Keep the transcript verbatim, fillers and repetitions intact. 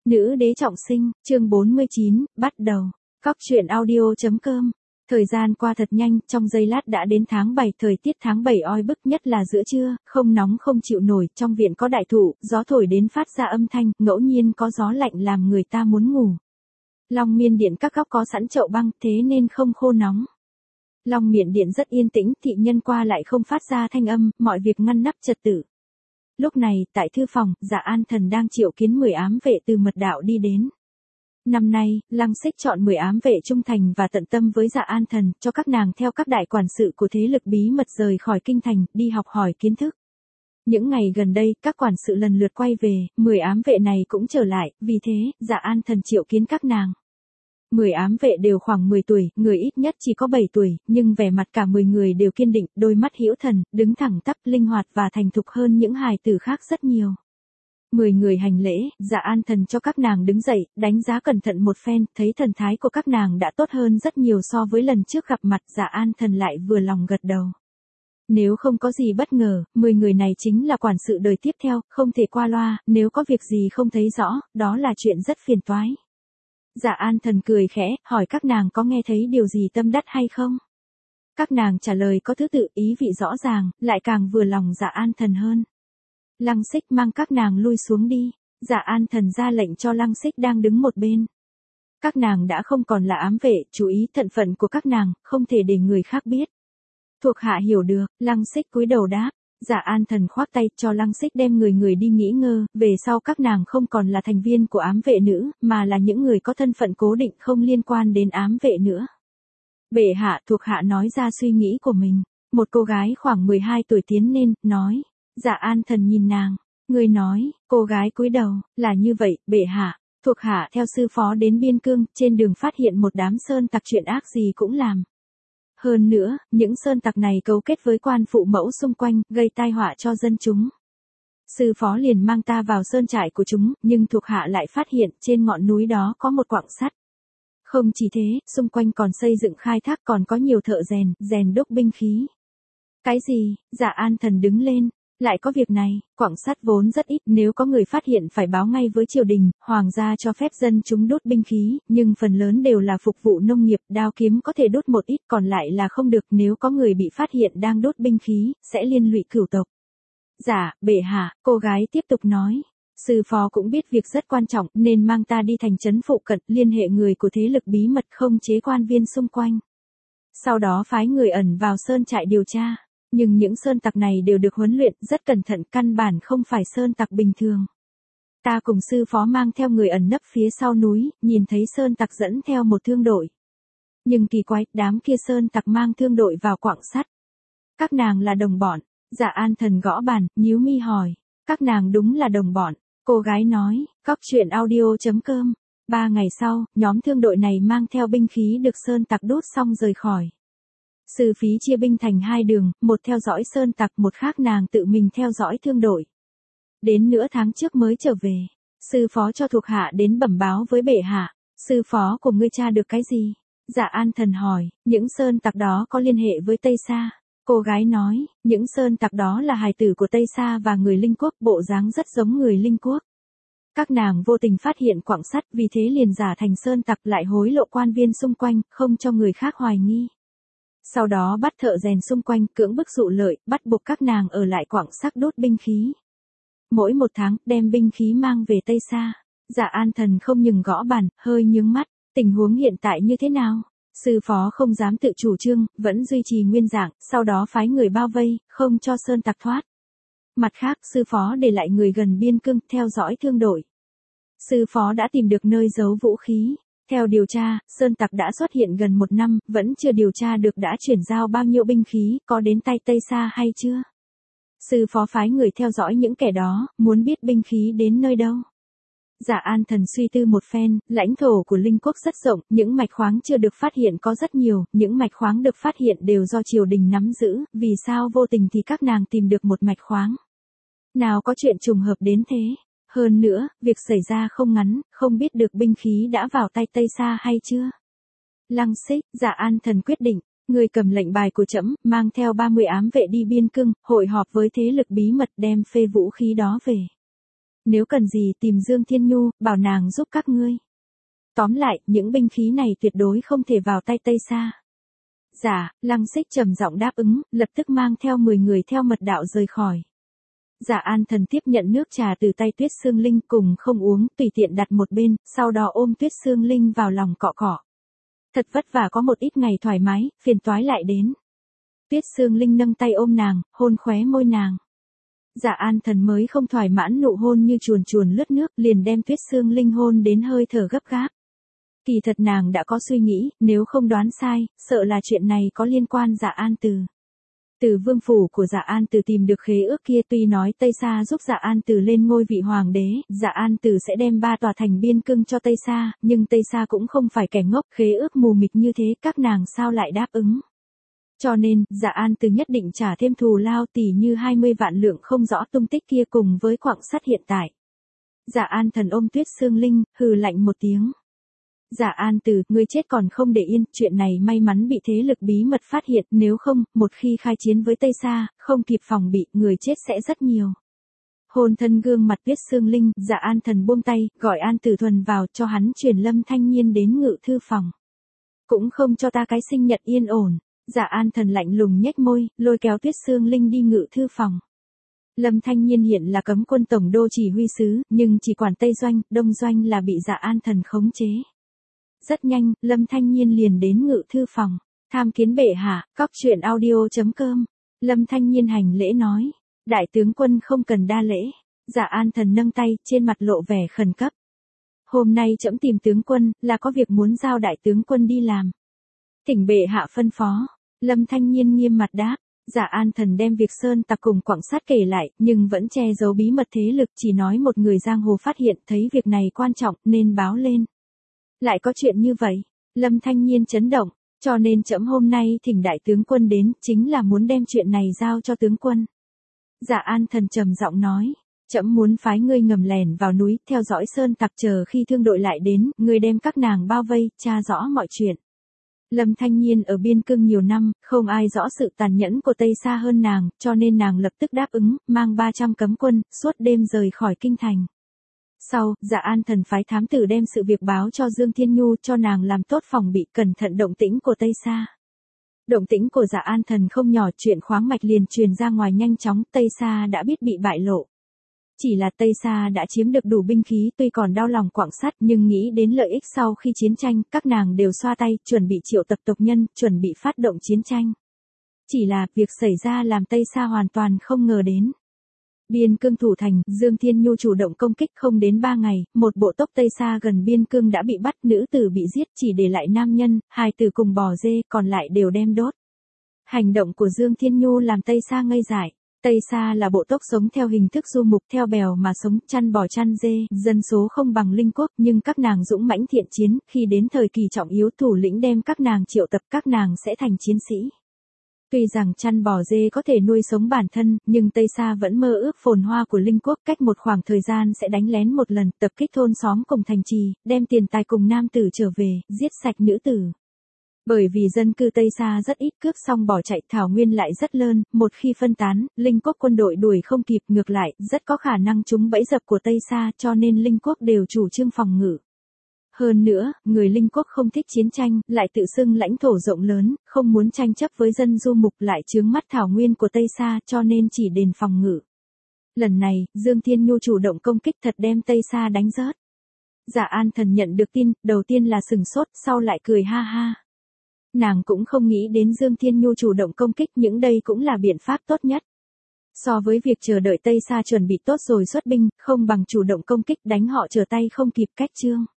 Nữ đế trọng sinh, chương bốn mươi chín, bắt đầu. Cóc truyện audio.com. Thời gian qua thật nhanh, trong giây lát đã đến tháng bảy, thời tiết tháng bảy oi bức nhất là giữa trưa, không nóng không chịu nổi, trong viện có đại thụ, gió thổi đến phát ra âm thanh, ngẫu nhiên có gió lạnh làm người ta muốn ngủ. Long Miên Điện các góc có sẵn chậu băng, thế nên không khô nóng. Long Miện Điện rất yên tĩnh, thị nhân qua lại không phát ra thanh âm, mọi việc ngăn nắp trật tự. Lúc này, tại thư phòng, Dạ An Thần đang triệu kiến mười ám vệ từ mật đạo đi đến. Năm nay, Lăng Xích chọn mười ám vệ trung thành và tận tâm với Dạ An Thần, cho các nàng theo các đại quản sự của thế lực bí mật rời khỏi kinh thành, đi học hỏi kiến thức. Những ngày gần đây, các quản sự lần lượt quay về, mười ám vệ này cũng trở lại, vì thế, Dạ An Thần triệu kiến các nàng. mười ám vệ đều khoảng mười tuổi, người ít nhất chỉ có bảy tuổi, nhưng vẻ mặt cả mười người đều kiên định, đôi mắt hữu thần, đứng thẳng tắp, linh hoạt và thành thục hơn những hài tử khác rất nhiều. mười người hành lễ, Dạ An Thần cho các nàng đứng dậy, đánh giá cẩn thận một phen, thấy thần thái của các nàng đã tốt hơn rất nhiều so với lần trước gặp mặt, Dạ An Thần lại vừa lòng gật đầu. Nếu không có gì bất ngờ, mười người này chính là quản sự đời tiếp theo, không thể qua loa, nếu có việc gì không thấy rõ, đó là chuyện rất phiền toái. Dạ An Thần cười khẽ, hỏi các nàng có nghe thấy điều gì tâm đắc hay không? Các nàng trả lời có thứ tự, ý vị rõ ràng, lại càng vừa lòng Dạ An Thần hơn. Lăng Xích mang các nàng lui xuống đi. Dạ An Thần ra lệnh cho Lăng Xích đang đứng một bên. Các nàng đã không còn là ám vệ, chú ý thân phận của các nàng, không thể để người khác biết. Thuộc hạ hiểu được, Lăng Xích cúi đầu đáp. Dạ An Thần khoác tay cho Lăng Xích đem người người đi nghỉ ngơi, về sau các nàng không còn là thành viên của ám vệ nữ, mà là những người có thân phận cố định không liên quan đến ám vệ nữa. Bệ hạ, thuộc hạ nói ra suy nghĩ của mình. Một cô gái khoảng mười hai tuổi tiến lên, nói. Dạ An Thần nhìn nàng. Người nói, cô gái cúi đầu, là như vậy, bệ hạ. Thuộc hạ theo sư phó đến biên cương, trên đường phát hiện một đám sơn tặc chuyện ác gì cũng làm. Hơn nữa, những sơn tặc này cấu kết với quan phụ mẫu xung quanh, gây tai họa cho dân chúng. Sư phó liền mang ta vào sơn trại của chúng, nhưng thuộc hạ lại phát hiện trên ngọn núi đó có một quặng sắt. Không chỉ thế, xung quanh còn xây dựng khai thác còn có nhiều thợ rèn, rèn đúc binh khí. Cái gì? Dạ An Thần đứng lên. Lại có việc này, quặng sắt vốn rất ít, nếu có người phát hiện phải báo ngay với triều đình, hoàng gia cho phép dân chúng đốt binh khí, nhưng phần lớn đều là phục vụ nông nghiệp, đao kiếm có thể đốt một ít, còn lại là không được, nếu có người bị phát hiện đang đốt binh khí, sẽ liên lụy cửu tộc. Dạ, bệ hạ, cô gái tiếp tục nói. Sư phó cũng biết việc rất quan trọng, nên mang ta đi thành trấn phụ cận, liên hệ người của thế lực bí mật không chế quan viên xung quanh. Sau đó phái người ẩn vào sơn trại điều tra. Nhưng những sơn tặc này đều được huấn luyện rất cẩn thận, căn bản không phải sơn tặc bình thường. Ta cùng sư phó mang theo người ẩn nấp phía sau núi, nhìn thấy sơn tặc dẫn theo một thương đội. Nhưng kỳ quái, đám kia sơn tặc mang thương đội vào quặng sắt. Các nàng là đồng bọn. Dạ An Thần gõ bàn, nhíu mi hỏi. Các nàng đúng là đồng bọn. Cô gái nói, cóc truyện audio.com. Ba ngày sau, nhóm thương đội này mang theo binh khí được sơn tặc đốt xong rời khỏi. Sư phí chia binh thành hai đường, một theo dõi sơn tặc, một khác nàng tự mình theo dõi thương đội. Đến nửa tháng trước mới trở về. Sư phó cho thuộc hạ đến bẩm báo với bệ hạ. Sư phó của ngươi tra được cái gì? Dạ An Thần hỏi, những sơn tặc đó có liên hệ với Tây Sa. Cô gái nói, những sơn tặc đó là hài tử của Tây Sa và người Linh Quốc, bộ dáng rất giống người Linh Quốc. Các nàng vô tình phát hiện quặng sắt, vì thế liền giả thành sơn tặc, lại hối lộ quan viên xung quanh, không cho người khác hoài nghi. Sau đó bắt thợ rèn xung quanh, cưỡng bức dụ lợi, bắt buộc các nàng ở lại quặng sắt đốt binh khí. Mỗi một tháng, đem binh khí mang về Tây Sa. Dạ An Thần không ngừng gõ bàn, hơi nhướng mắt. Tình huống hiện tại như thế nào? Sư phó không dám tự chủ trương, vẫn duy trì nguyên dạng, sau đó phái người bao vây, không cho sơn tặc thoát. Mặt khác, sư phó để lại người gần biên cương, theo dõi thương đội. Sư phó đã tìm được nơi giấu vũ khí. Theo điều tra, sơn tặc đã xuất hiện gần một năm, vẫn chưa điều tra được đã chuyển giao bao nhiêu binh khí, có đến tay Tây Sa hay chưa. Sư phó phái người theo dõi những kẻ đó, muốn biết binh khí đến nơi đâu. Dạ An Thần suy tư một phen, lãnh thổ của Linh Quốc rất rộng, những mạch khoáng chưa được phát hiện có rất nhiều, những mạch khoáng được phát hiện đều do triều đình nắm giữ, vì sao vô tình thì các nàng tìm được một mạch khoáng. Nào có chuyện trùng hợp đến thế. Hơn nữa, việc xảy ra không ngắn, không biết được binh khí đã vào tay Tây Sa hay chưa. Lăng Xích, Dạ An Thần quyết định, người cầm lệnh bài của trẫm, mang theo ba mươi ám vệ đi biên cương, hội họp với thế lực bí mật đem phê vũ khí đó về. Nếu cần gì tìm Dương Thiên Nhu, bảo nàng giúp các ngươi. Tóm lại, những binh khí này tuyệt đối không thể vào tay Tây Sa. Dạ, Lăng Xích trầm giọng đáp ứng, lập tức mang theo mười người theo mật đạo rời khỏi. Dạ An Thần tiếp nhận nước trà từ tay Tuyết Sương Linh cùng không uống, tùy tiện đặt một bên, sau đó ôm Tuyết Sương Linh vào lòng cọ cọ. Thật vất vả có một ít ngày thoải mái, phiền toái lại đến. Tuyết Sương Linh nâng tay ôm nàng, hôn khóe môi nàng. Dạ An Thần mới không thoải mãn nụ hôn như chuồn chuồn lướt nước, liền đem Tuyết Sương Linh hôn đến hơi thở gấp gáp. Kỳ thật nàng đã có suy nghĩ, nếu không đoán sai, sợ là chuyện này có liên quan Dạ An Từ. Từ vương phủ của Dạ An Từ tìm được khế ước kia, tuy nói Tây Sa giúp Dạ An Từ lên ngôi vị hoàng đế, Dạ An Từ sẽ đem ba tòa thành biên cương cho Tây Sa, nhưng Tây Sa cũng không phải kẻ ngốc, khế ước mù mịt như thế, các nàng sao lại đáp ứng. Cho nên, Dạ An Từ nhất định trả thêm thù lao tỷ như hai mươi vạn lượng không rõ tung tích kia cùng với quặng sắt hiện tại. Dạ An Thần ôm Tuyết Sương Linh, hừ lạnh một tiếng. Dạ An Từ, ngươi chết còn không để yên, chuyện này may mắn bị thế lực bí mật phát hiện, nếu không, một khi khai chiến với Tây Sa, không kịp phòng bị, người chết sẽ rất nhiều. Hôn thân gương mặt Tuyết Sương Linh, Dạ An Thần buông tay, gọi An Tử Thuần vào, cho hắn truyền Lâm Thanh Nhiên đến ngự thư phòng. Cũng không cho ta cái sinh nhật yên ổn. Dạ An Thần lạnh lùng nhếch môi, lôi kéo Tuyết Sương Linh đi ngự thư phòng. Lâm Thanh Nhiên hiện là cấm quân tổng đô chỉ huy sứ, nhưng chỉ quản Tây Doanh, Đông Doanh là bị Dạ An Thần khống chế. Rất nhanh, Lâm Thanh Nhiên liền đến ngự thư phòng. Tham kiến bệ hạ, cóc truyện audio chấm com. Lâm Thanh Nhiên hành lễ nói. Đại tướng quân không cần đa lễ. Dạ An Thần nâng tay, trên mặt lộ vẻ khẩn cấp. Hôm nay trẫm tìm tướng quân, là có việc muốn giao đại tướng quân đi làm. Thỉnh bệ hạ phân phó. Lâm Thanh Nhiên nghiêm mặt đáp. Dạ An Thần đem việc sơn tặc cùng quặng sắt kể lại, nhưng vẫn che giấu bí mật thế lực, chỉ nói một người giang hồ phát hiện thấy việc này quan trọng nên báo lên. Lại có chuyện như vậy, Lâm Thanh Nhiên chấn động, cho nên trẫm hôm nay thỉnh đại tướng quân đến, chính là muốn đem chuyện này giao cho tướng quân. Dạ An Thần trầm giọng nói, trẫm muốn phái ngươi ngầm lẻn vào núi, theo dõi sơn tặc, chờ khi thương đội lại đến, ngươi đem các nàng bao vây, tra rõ mọi chuyện. Lâm Thanh Nhiên ở biên cương nhiều năm, không ai rõ sự tàn nhẫn của Tây Sa hơn nàng, cho nên nàng lập tức đáp ứng, mang ba trăm cấm quân, suốt đêm rời khỏi kinh thành. Sau, Dạ An Thần phái thám tử đem sự việc báo cho Dương Thiên Nhu, cho nàng làm tốt phòng bị, cẩn thận động tĩnh của Tây Sa. Động tĩnh của Dạ An Thần không nhỏ, chuyện khoáng mạch liền truyền ra ngoài nhanh chóng, Tây Sa đã biết bị bại lộ. Chỉ là Tây Sa đã chiếm được đủ binh khí, tuy còn đau lòng quặng sắt, nhưng nghĩ đến lợi ích sau khi chiến tranh, các nàng đều xoa tay, chuẩn bị triệu tập tộc nhân, chuẩn bị phát động chiến tranh. Chỉ là, việc xảy ra làm Tây Sa hoàn toàn không ngờ đến. Biên cương thủ thành, Dương Thiên Nhu chủ động công kích, không đến ba ngày, một bộ tốc Tây Sa gần biên cương đã bị bắt, nữ tử bị giết, chỉ để lại nam nhân, hài tử cùng bò dê, còn lại đều đem đốt. Hành động của Dương Thiên Nhu làm Tây Sa ngây dại. Tây Sa là bộ tộc sống theo hình thức du mục, theo bèo mà sống, chăn bò chăn dê, dân số không bằng Linh Quốc, nhưng các nàng dũng mãnh thiện chiến, khi đến thời kỳ trọng yếu thủ lĩnh đem các nàng triệu tập, các nàng sẽ thành chiến sĩ. Tuy rằng chăn bò dê có thể nuôi sống bản thân, nhưng Tây Sa vẫn mơ ước phồn hoa của Linh Quốc, cách một khoảng thời gian sẽ đánh lén một lần, tập kích thôn xóm cùng thành trì, đem tiền tài cùng nam tử trở về, giết sạch nữ tử. Bởi vì dân cư Tây Sa rất ít, cướp xong bỏ chạy, thảo nguyên lại rất lớn, một khi phân tán, Linh Quốc quân đội đuổi không kịp, ngược lại, rất có khả năng trúng bẫy dập của Tây Sa, cho nên Linh Quốc đều chủ trương phòng ngự. Hơn nữa, người Linh Quốc không thích chiến tranh, lại tự xưng lãnh thổ rộng lớn, không muốn tranh chấp với dân du mục, lại chướng mắt thảo nguyên của Tây Sa, cho nên chỉ đền phòng ngự. Lần này, Dương Thiên Nhu chủ động công kích, thật đem Tây Sa đánh rớt. Dạ An Thần nhận được tin, đầu tiên là sừng sốt, sau lại cười ha ha. Nàng cũng không nghĩ đến Dương Thiên Nhu chủ động công kích, những đây cũng là biện pháp tốt nhất. So với việc chờ đợi Tây Sa chuẩn bị tốt rồi xuất binh, không bằng chủ động công kích, đánh họ trở tay không kịp, cách chương.